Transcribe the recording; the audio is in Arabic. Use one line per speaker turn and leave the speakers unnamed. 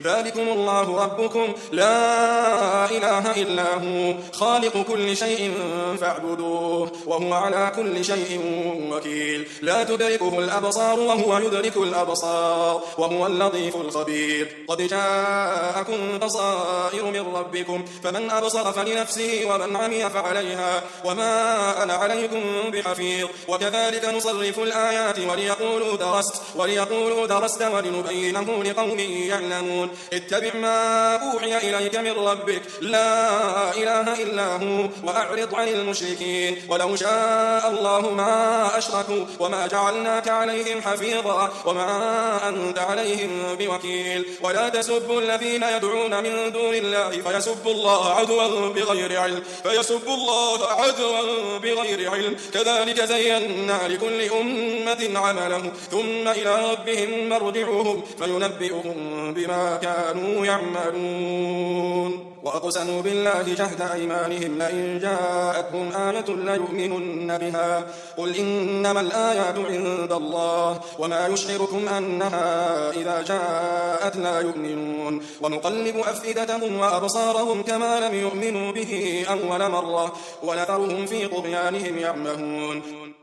ذلكم الله ربكم لا إله إلا هو خالق كل شيء فاعبدوه وهو على كل شيء وكيل لا تدركه الأبصار وهو يدرك الأبصار وهو اللطيف الخبير قد جاءكم بصائر من ربكم فمن أبصر فلنفسه ومن عمي فعليها وما أنا عليكم بحفيظ وكذلك نصرف الآيات وليقولوا درست ولنبينه لقوم يعلمون اتبع ما أوحي إليك من ربك لا إله إلا هو وأعرض عن المشركين ولو شاء الله ما أشركوا وما جعلناك عليهم حفيظا وما أنت عليهم بوكيل ولا تسبوا الذين يدعون من دون الله فيسبوا الله عدوا بغير علم كذلك زينا لكل أمة عمله ثم إلى ربهم مرجعهم فينبئهم بما كانوا يعملون وأقسموا بالله جهد أيمانهم لئن جاءتهم آية ليؤمنن بها قل إنما الآيات عند الله وما يشعركم أنها إذا جاءت لا يؤمنون ونقلب أفئدتهم وأبصارهم كما لم يؤمنوا به أول مرة ونذرهم في طغيانهم يعمهون